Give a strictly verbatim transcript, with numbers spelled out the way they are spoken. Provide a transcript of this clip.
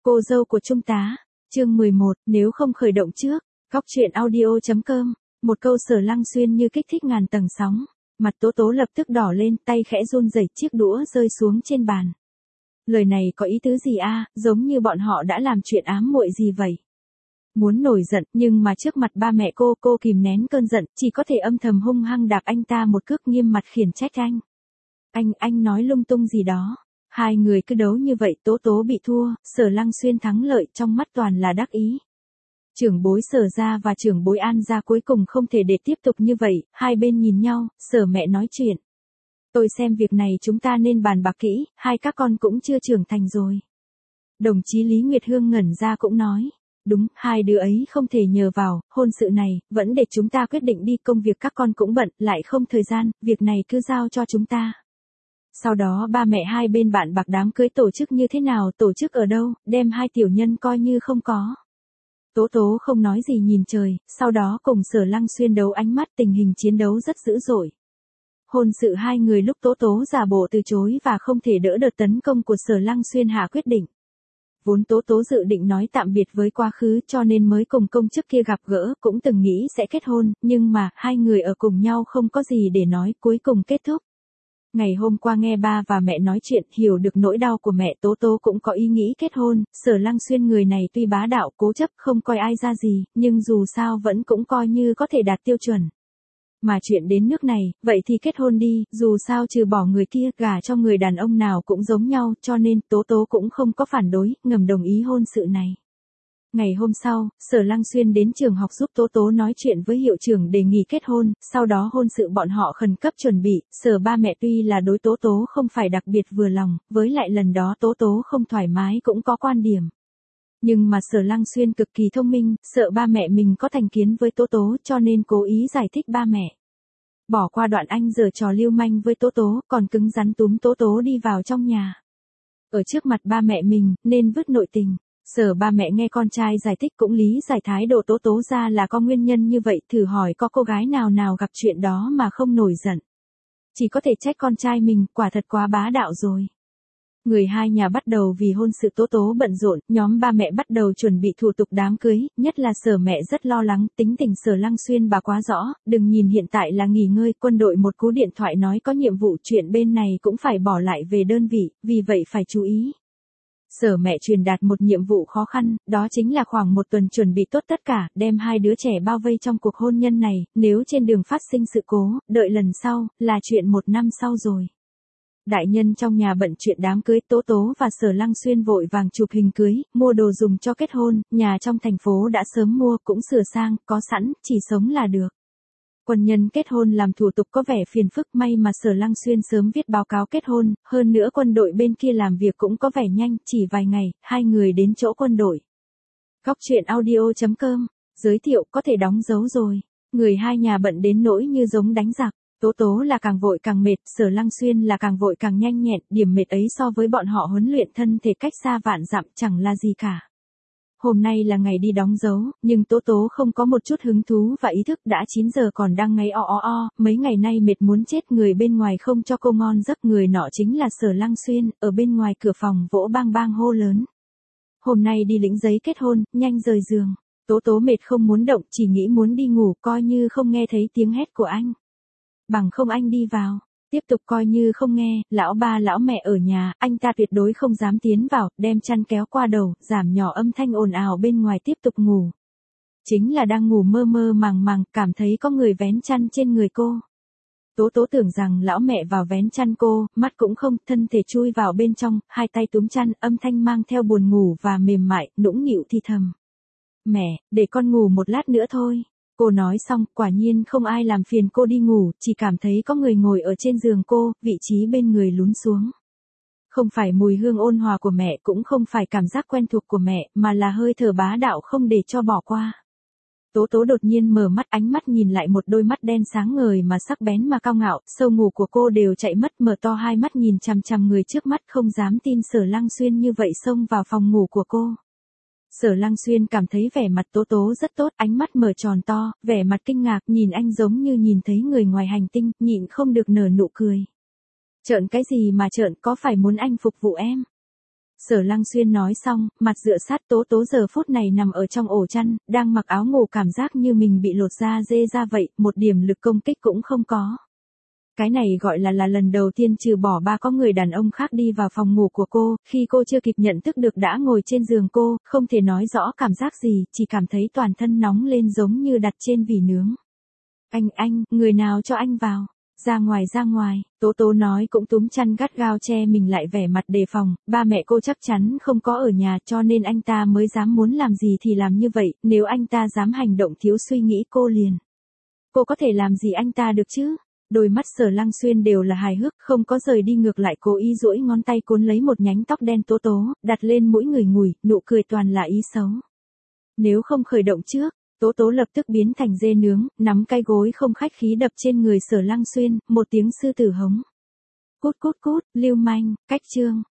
Cô dâu của Trung tá, chương mười một, nếu không khởi động trước, góc truyện audio.com, một câu Sở Lăng Xuyên như kích thích ngàn tầng sóng, mặt Tố Tố lập tức đỏ lên, tay khẽ run rẩy, chiếc đũa rơi xuống trên bàn. Lời này có ý tứ gì a, giống như bọn họ đã làm chuyện ám muội gì vậy. Muốn nổi giận, nhưng mà trước mặt ba mẹ cô, cô kìm nén cơn giận, chỉ có thể âm thầm hung hăng đạp anh ta một cước, nghiêm mặt khiển trách anh. Anh, anh nói lung tung gì đó. Hai người cứ đấu như vậy, Tố Tố bị thua, Sở Lăng Xuyên thắng lợi, trong mắt toàn là đắc ý. Trưởng bối Sở gia và trưởng bối An gia cuối cùng không thể để tiếp tục như vậy, hai bên nhìn nhau, Sở mẹ nói chuyện. Tôi xem việc này chúng ta nên bàn bạc kỹ, hai các con cũng chưa trưởng thành rồi. Đồng chí Lý Nguyệt Hương ngẩn ra cũng nói. Đúng, hai đứa ấy không thể nhờ vào, hôn sự này, vẫn để chúng ta quyết định đi, công việc các con cũng bận, lại không thời gian, việc này cứ giao cho chúng ta. Sau đó ba mẹ hai bên bạn bạc đám cưới tổ chức như thế nào, tổ chức ở đâu, đem hai tiểu nhân coi như không có. Tố Tố không nói gì nhìn trời, sau đó cùng Sở Lăng Xuyên đấu ánh mắt, tình hình chiến đấu rất dữ dội. Hôn sự hai người lúc Tố Tố giả bộ từ chối và không thể đỡ đợt tấn công của Sở Lăng Xuyên hạ quyết định. Vốn Tố Tố dự định nói tạm biệt với quá khứ cho nên mới cùng công chức kia gặp gỡ, cũng từng nghĩ sẽ kết hôn, nhưng mà, hai người ở cùng nhau không có gì để nói, cuối cùng kết thúc. Ngày hôm qua nghe ba và mẹ nói chuyện, hiểu được nỗi đau của mẹ, Tố Tố cũng có ý nghĩ kết hôn. Sở Lăng Xuyên người này tuy bá đạo cố chấp không coi ai ra gì, nhưng dù sao vẫn cũng coi như có thể đạt tiêu chuẩn. Mà chuyện đến nước này, vậy thì kết hôn đi, dù sao trừ bỏ người kia, gả cho người đàn ông nào cũng giống nhau, cho nên Tố Tố cũng không có phản đối, ngầm đồng ý hôn sự này. Ngày hôm sau, Sở Lăng Xuyên đến trường học giúp Tố Tố nói chuyện với hiệu trưởng đề nghị kết hôn, sau đó hôn sự bọn họ khẩn cấp chuẩn bị. Sở ba mẹ tuy là đối Tố Tố không phải đặc biệt vừa lòng, với lại lần đó Tố Tố không thoải mái cũng có quan điểm. Nhưng mà Sở Lăng Xuyên cực kỳ thông minh, sợ ba mẹ mình có thành kiến với Tố Tố cho nên cố ý giải thích ba mẹ. Bỏ qua đoạn anh giở trò lưu manh với Tố Tố, còn cứng rắn túm Tố Tố đi vào trong nhà. Ở trước mặt ba mẹ mình, nên vứt nội tình. Sở ba mẹ nghe con trai giải thích cũng lý giải thái độ Tố Tố ra là có nguyên nhân như vậy, thử hỏi có cô gái nào nào gặp chuyện đó mà không nổi giận. Chỉ có thể trách con trai mình, quả thật quá bá đạo rồi. Người hai nhà bắt đầu vì hôn sự Tố Tố bận rộn, nhóm ba mẹ bắt đầu chuẩn bị thủ tục đám cưới, nhất là Sở mẹ rất lo lắng, tính tình Sở Lăng Xuyên bà quá rõ, đừng nhìn hiện tại là nghỉ ngơi, quân đội một cú điện thoại nói có nhiệm vụ, chuyện bên này cũng phải bỏ lại về đơn vị, vì vậy phải chú ý. Sở mẹ truyền đạt một nhiệm vụ khó khăn, đó chính là khoảng một tuần chuẩn bị tốt tất cả, đem hai đứa trẻ bao vây trong cuộc hôn nhân này, nếu trên đường phát sinh sự cố, đợi lần sau, là chuyện một năm sau rồi. Đại nhân trong nhà bận chuyện đám cưới, Tố Tố và Sở Lăng Xuyên vội vàng chụp hình cưới, mua đồ dùng cho kết hôn, nhà trong thành phố đã sớm mua, cũng sửa sang, có sẵn, chỉ sống là được. Quân nhân kết hôn làm thủ tục có vẻ phiền phức, may mà Sở Lăng Xuyên sớm viết báo cáo kết hôn, hơn nữa quân đội bên kia làm việc cũng có vẻ nhanh, chỉ vài ngày, hai người đến chỗ quân đội. Góc truyện audio.com, giới thiệu có thể đóng dấu rồi, người hai nhà bận đến nỗi như giống đánh giặc. Tố Tố là càng vội càng mệt, Sở Lăng Xuyên là càng vội càng nhanh nhẹn, điểm mệt ấy so với bọn họ huấn luyện thân thể cách xa vạn dặm chẳng là gì cả. Hôm nay là ngày đi đóng dấu, nhưng Tố Tố không có một chút hứng thú và ý thức, đã chín giờ còn đang ngáy o o o, mấy ngày nay mệt muốn chết, người bên ngoài không cho cô ngon giấc, người nọ chính là Sở Lăng Xuyên, ở bên ngoài cửa phòng vỗ bang bang hô lớn. Hôm nay đi lĩnh giấy kết hôn, nhanh rời giường. Tố Tố mệt không muốn động, chỉ nghĩ muốn đi ngủ, coi như không nghe thấy tiếng hét của anh. Bằng không anh đi vào, tiếp tục coi như không nghe, lão ba lão mẹ ở nhà, anh ta tuyệt đối không dám tiến vào, đem chăn kéo qua đầu, giảm nhỏ âm thanh ồn ào bên ngoài, tiếp tục ngủ. Chính là đang ngủ mơ mơ màng màng, cảm thấy có người vén chăn trên người cô. Tố Tố tưởng rằng lão mẹ vào vén chăn cô, mắt cũng không, thân thể chui vào bên trong, hai tay túm chăn, âm thanh mang theo buồn ngủ và mềm mại, nũng nịu thì thầm. Mẹ, để con ngủ một lát nữa thôi. Cô nói xong, quả nhiên không ai làm phiền cô đi ngủ, chỉ cảm thấy có người ngồi ở trên giường cô, vị trí bên người lún xuống. Không phải mùi hương ôn hòa của mẹ, cũng không phải cảm giác quen thuộc của mẹ, mà là hơi thở bá đạo không để cho bỏ qua. Tố Tố đột nhiên mở mắt, ánh mắt nhìn lại một đôi mắt đen sáng ngời mà sắc bén mà cao ngạo, sâu ngủ của cô đều chạy mất, mở to hai mắt nhìn chằm chằm người trước mắt, không dám tin Sở Lăng Xuyên như vậy xông vào phòng ngủ của cô. Sở Lăng Xuyên cảm thấy vẻ mặt Tố Tố rất tốt, ánh mắt mở tròn to, vẻ mặt kinh ngạc, nhìn anh giống như nhìn thấy người ngoài hành tinh, nhịn không được nở nụ cười. Trợn cái gì mà trợn, có phải muốn anh phục vụ em? Sở Lăng Xuyên nói xong, mặt dựa sát Tố Tố giờ phút này nằm ở trong ổ chăn, đang mặc áo ngủ cảm giác như mình bị lột da dê ra vậy, một điểm lực công kích cũng không có. Cái này gọi là là lần đầu tiên trừ bỏ ba có người đàn ông khác đi vào phòng ngủ của cô, khi cô chưa kịp nhận thức được đã ngồi trên giường cô, không thể nói rõ cảm giác gì, chỉ cảm thấy toàn thân nóng lên giống như đặt trên vỉ nướng. Anh anh, người nào cho anh vào? Ra ngoài ra ngoài, Tố Tố nói cũng túm chăn gắt gao che mình lại vẻ mặt đề phòng, ba mẹ cô chắc chắn không có ở nhà cho nên anh ta mới dám muốn làm gì thì làm như vậy, nếu anh ta dám hành động thiếu suy nghĩ cô liền. Cô có thể làm gì anh ta được chứ? Đôi mắt Sở Lăng Xuyên đều là hài hước, không có rời đi ngược lại cố ý duỗi ngón tay cuốn lấy một nhánh tóc đen Tố Tố, đặt lên mũi người ngủi, nụ cười toàn là ý xấu. Nếu không khởi động trước, Tố Tố lập tức biến thành dê nướng, nắm cái gối không khách khí đập trên người Sở Lăng Xuyên, một tiếng sư tử hống. Cút cút cút, lưu manh, cách chương.